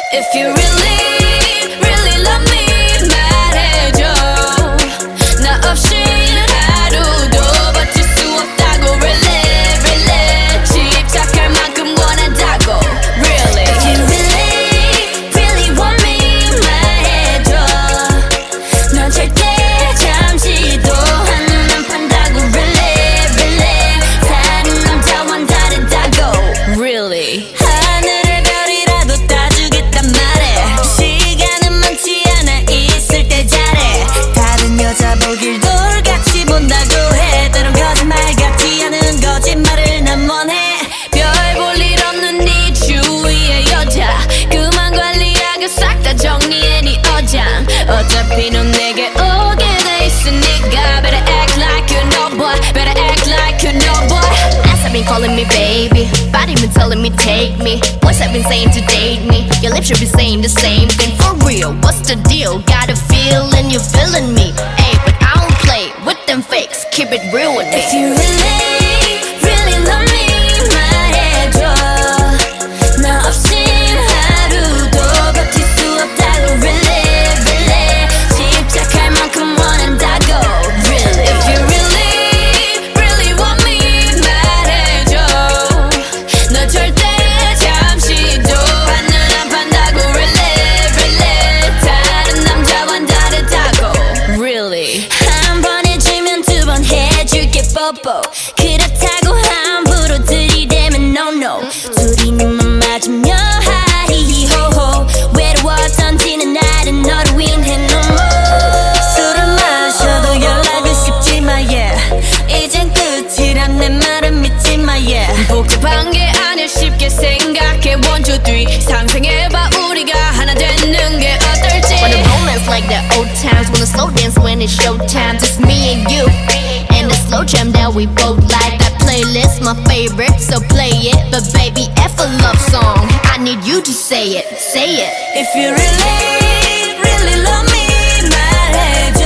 If you really, really love me 말해줘. 나 없이 하루도 버틸 수 없다고 really, really. 집착할 만큼 원한다고 really. If you really, really want me 말해줘. 넌 절대 잠시도 한눈 안 판다고 really, really. 다른 남자와는 다르다고 really. 하늘의 별이라도 따주겠단 말해. 시간은 많지 않아 있을 때 잘해. 다른 여자 보길 돌같이 본다고 해. 때론 거짓말 같지 않은 거짓말을 난 원해. 별 볼 일 없는 네 주위의 여자 그만 관리하고 싹 다 정리해 네 어장. 어차피 넌 내게 오게 돼 있으니까 better act like you know boy. Better act like you know boy. Ass have been calling me baby, body been telling me take me. Boys have been saying to date me, your lips should be saying the same thing. For real, what's the deal? Got a feeling you're feeling me. Ay, but I don't play with them fakes, keep it real with me. If you really, really love me 말해줘. 나 없인 하루도 버틸 수 없다고 really, really. 집착할 만큼 원한다고 really. If you really, really want me 말해줘. 너 절대 잠시도 한눈 안 판다고 really, really. 다른 남자와는 다르다고 really. 한 번 해주면 두 번 해줄게 뽀뽀. 그렇다고 함부로 들이대면 no no. 둘이 눈만 맞으면 하이호호. 외로웠던지는 날은 너를 위해 no more. 술을 마셔도 연락은 쉽지만 yeah. 이젠 끝이란 내 말은 믿지마 yeah. 복잡한 게 아니야 쉽게 생각해 1, 2, 3 상상해봐 우리가 하나 되는 게 어떨지. Wanna romance like the old times. Wanna slow dance when it's showtime. Just me and you and the slow jam that we both like. That playlist my favorite, so play it. But baby, F a love song, I need you to say it, say it. If you really, really love me 말해줘.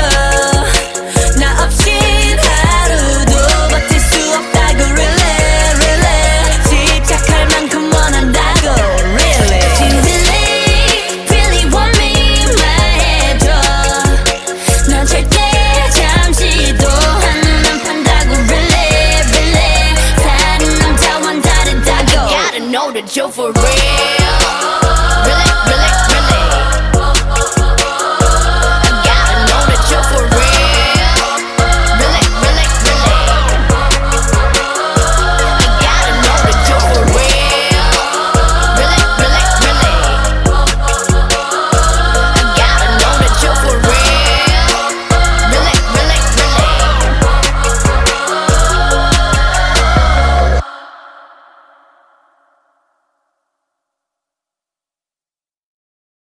나 없인 하루도 버틸 수 없다고 really, really. 집착할 만큼 원한다고 really. If you really, really want me 말해줘. 넌 절대 잠시도 한눈 안 판다고 really, really. 다른 남자와는 다르다고 Gotta know that you're for real.